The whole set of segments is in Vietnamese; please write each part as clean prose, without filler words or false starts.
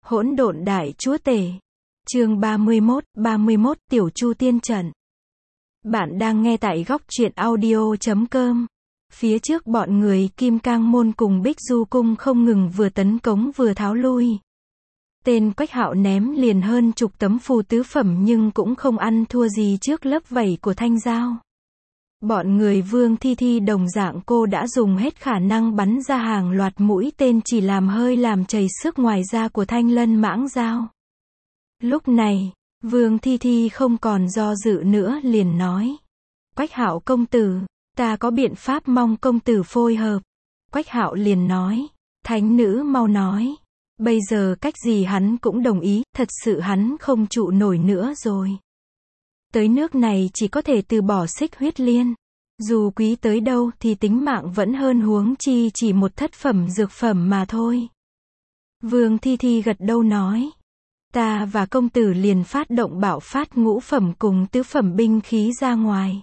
Hỗn độn đại chúa tể. Chương 31 Tiểu Chu tiên trận. Bạn đang nghe tại góc truyện audio.com. Phía trước bọn người Kim Cang Môn cùng Bích Du Cung không ngừng vừa tấn công vừa tháo lui. Tên Quách Hạo ném liền hơn chục tấm phù tứ phẩm nhưng cũng không ăn thua gì trước lớp vảy của thanh dao. Bọn người Vương Thi Thi đồng dạng, cô đã dùng hết khả năng bắn ra hàng loạt mũi tên chỉ làm hơi làm chảy sức ngoài da của thanh lân mãng dao. Lúc này, Vương Thi Thi không còn do dự nữa liền nói. Quách Hạo công tử, ta có biện pháp mong công tử phối hợp. Quách Hạo liền nói. Thánh nữ mau nói. Bây giờ cách gì hắn cũng đồng ý, thật sự hắn không trụ nổi nữa rồi. Tới nước này chỉ có thể từ bỏ xích huyết liên. Dù quý tới đâu thì tính mạng vẫn hơn, huống chi chỉ một thất phẩm dược phẩm mà thôi. Vương Thi Thi gật đầu nói. Ta và công tử liền phát động bạo phát ngũ phẩm cùng tứ phẩm binh khí ra ngoài.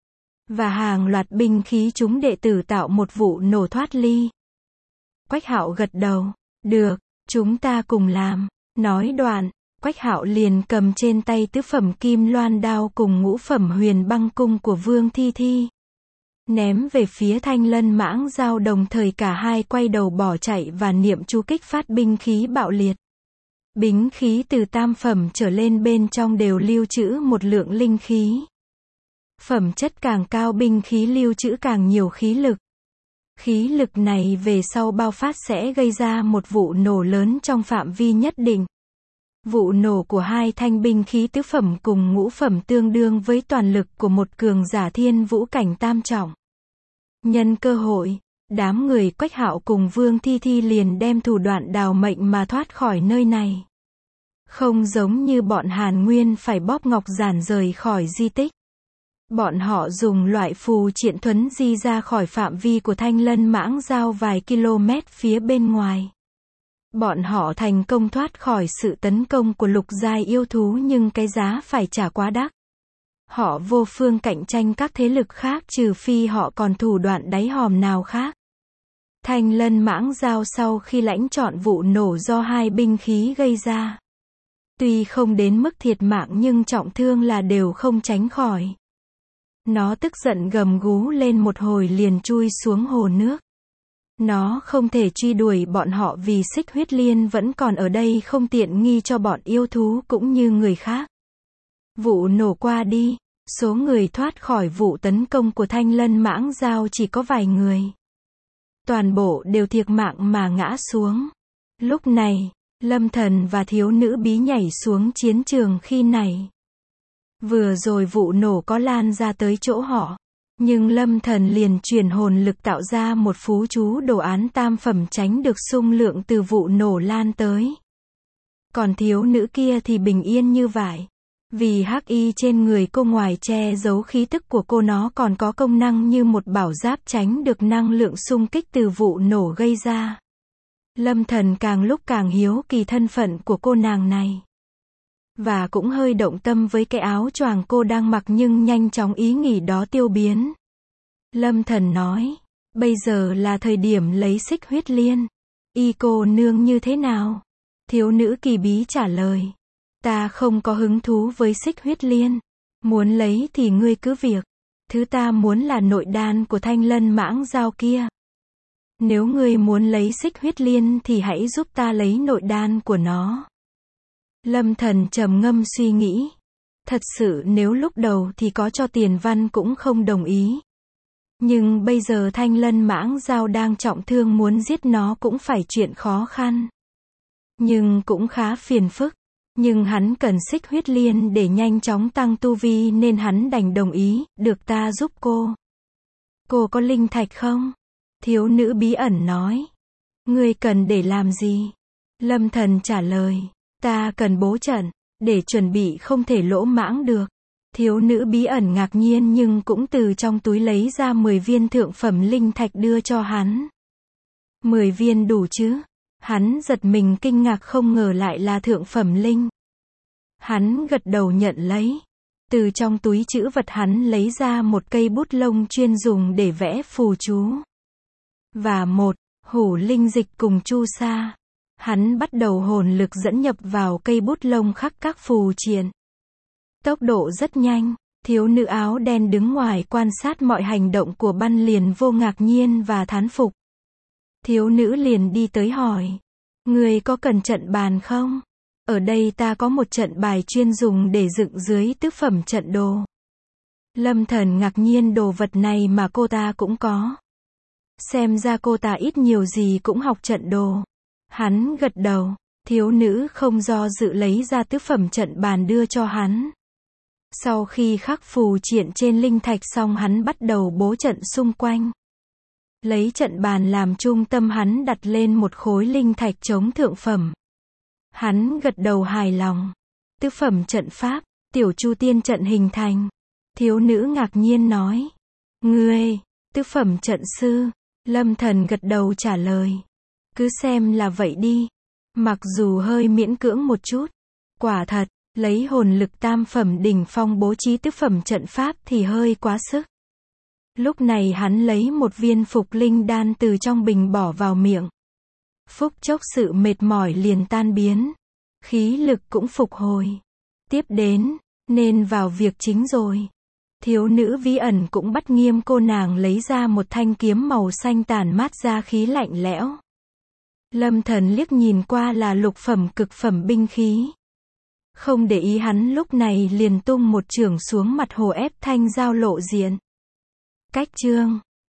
Và hàng loạt binh khí chúng đệ tử tạo một vụ nổ thoát ly. Quách Hạo gật đầu. Được, chúng ta cùng làm. Nói đoạn, Quách Hạo liền cầm trên tay tứ phẩm kim loan đao cùng ngũ phẩm huyền băng cung của Vương Thi Thi. Ném về phía thanh lân mãng dao, đồng thời cả hai quay đầu bỏ chạy và niệm chú kích phát binh khí bạo liệt. Binh khí từ tam phẩm trở lên bên trong đều lưu trữ một lượng linh khí. Phẩm chất càng cao binh khí lưu trữ càng nhiều khí lực. Khí lực này về sau bao phát sẽ gây ra một vụ nổ lớn trong phạm vi nhất định. Vụ nổ của hai thanh binh khí tứ phẩm cùng ngũ phẩm tương đương với toàn lực của một cường giả thiên vũ cảnh tam trọng. Nhân cơ hội, đám người Quách Hạo cùng Vương Thi Thi liền đem thủ đoạn đào mệnh mà thoát khỏi nơi này. Không giống như bọn Hàn Nguyên phải bóp ngọc giản rời khỏi di tích. Bọn họ dùng loại phù triện thuấn di ra khỏi phạm vi của thanh lân mãng dao vài km phía bên ngoài. Bọn họ thành công thoát khỏi sự tấn công của lục giai yêu thú, nhưng cái giá phải trả quá đắt. Họ vô phương cạnh tranh các thế lực khác trừ phi họ còn thủ đoạn đáy hòm nào khác. Thanh lân mãng dao sau khi lãnh trọn vụ nổ do hai binh khí gây ra, tuy không đến mức thiệt mạng nhưng trọng thương là đều không tránh khỏi. Nó tức giận gầm gú lên một hồi liền chui xuống hồ nước. Nó không thể truy đuổi bọn họ vì xích huyết liên vẫn còn ở đây, không tiện nghi cho bọn yêu thú cũng như người khác. Vụ nổ qua đi, số người thoát khỏi vụ tấn công của thanh lân mãng dao chỉ có vài người. Toàn bộ đều thiệt mạng mà ngã xuống. Lúc này, Lâm Thần và thiếu nữ bí nhảy xuống chiến trường khi này. Vừa rồi vụ nổ có lan ra tới chỗ họ, nhưng Lâm Thần liền truyền hồn lực tạo ra một phú chú đồ án tam phẩm tránh được xung lượng từ vụ nổ lan tới. Còn thiếu nữ kia thì bình yên như vậy. Vì hắc y trên người cô ngoài che giấu khí tức của cô, nó còn có công năng như một bảo giáp tránh được năng lượng xung kích từ vụ nổ gây ra. Lâm Thần càng lúc càng hiếu kỳ thân phận của cô nàng này. Và cũng hơi động tâm với cái áo choàng cô đang mặc, nhưng nhanh chóng ý nghĩ đó tiêu biến. Lâm Thần nói, bây giờ là thời điểm lấy xích huyết liên. Y cô nương như thế nào? Thiếu nữ kỳ bí trả lời. Ta không có hứng thú với xích huyết liên. Muốn lấy thì ngươi cứ việc. Thứ ta muốn là nội đan của thanh lân mãng dao kia. Nếu ngươi muốn lấy xích huyết liên thì hãy giúp ta lấy nội đan của nó. Lâm Thần trầm ngâm suy nghĩ. Thật sự nếu lúc đầu thì có cho tiền văn cũng không đồng ý. Nhưng bây giờ thanh lân mãng dao đang trọng thương, muốn giết nó cũng phải chuyện khó khăn. Nhưng cũng khá phiền phức. Nhưng hắn cần xích huyết liên để nhanh chóng tăng tu vi nên hắn đành đồng ý. Được, ta giúp cô. Cô có linh thạch không? Thiếu nữ bí ẩn nói. Ngươi cần để làm gì? Lâm Thần trả lời. Ta cần bố trận, để chuẩn bị không thể lỗ mãng được. Thiếu nữ bí ẩn ngạc nhiên nhưng cũng từ trong túi lấy ra 10 viên thượng phẩm linh thạch đưa cho hắn. 10 viên đủ chứ? Hắn giật mình kinh ngạc, không ngờ lại là thượng phẩm linh. Hắn gật đầu nhận lấy. Từ trong túi trữ vật hắn lấy ra một cây bút lông chuyên dùng để vẽ phù chú. Và một hủ linh dịch cùng chu sa. Hắn bắt đầu hồn lực dẫn nhập vào cây bút lông khắc các phù triện. Tốc độ rất nhanh, thiếu nữ áo đen đứng ngoài quan sát mọi hành động của Băn liền vô ngạc nhiên và thán phục. Thiếu nữ liền đi tới hỏi. Người có cần trận bàn không? Ở đây ta có một trận bài chuyên dùng để dựng dưới tứ phẩm trận đồ. Lâm Thần ngạc nhiên đồ vật này mà cô ta cũng có. Xem ra cô ta ít nhiều gì cũng học trận đồ. Hắn gật đầu, thiếu nữ không do dự lấy ra tứ phẩm trận bàn đưa cho hắn. Sau khi khắc phù triện trên linh thạch xong hắn bắt đầu bố trận xung quanh. Lấy trận bàn làm trung tâm hắn đặt lên một khối linh thạch chống thượng phẩm. Hắn gật đầu hài lòng. Tứ phẩm trận pháp, tiểu chu tiên trận hình thành. Thiếu nữ ngạc nhiên nói. Ngươi, tứ phẩm trận sư. Lâm Thần gật đầu trả lời. Cứ xem là vậy đi. Mặc dù hơi miễn cưỡng một chút. Quả thật, lấy hồn lực tam phẩm đỉnh phong bố trí tứ phẩm trận pháp thì hơi quá sức. Lúc này hắn lấy một viên phục linh đan từ trong bình bỏ vào miệng. Phút chốc sự mệt mỏi liền tan biến. Khí lực cũng phục hồi. Tiếp đến, nên vào việc chính rồi. Thiếu nữ bí ẩn cũng bắt nghiêm cô nàng lấy ra một thanh kiếm màu xanh tản mát ra khí lạnh lẽo. Lâm Thần liếc nhìn qua là lục phẩm cực phẩm binh khí. Không để ý hắn lúc này liền tung một chưởng xuống mặt hồ ép thanh dao lộ diện. Cách chương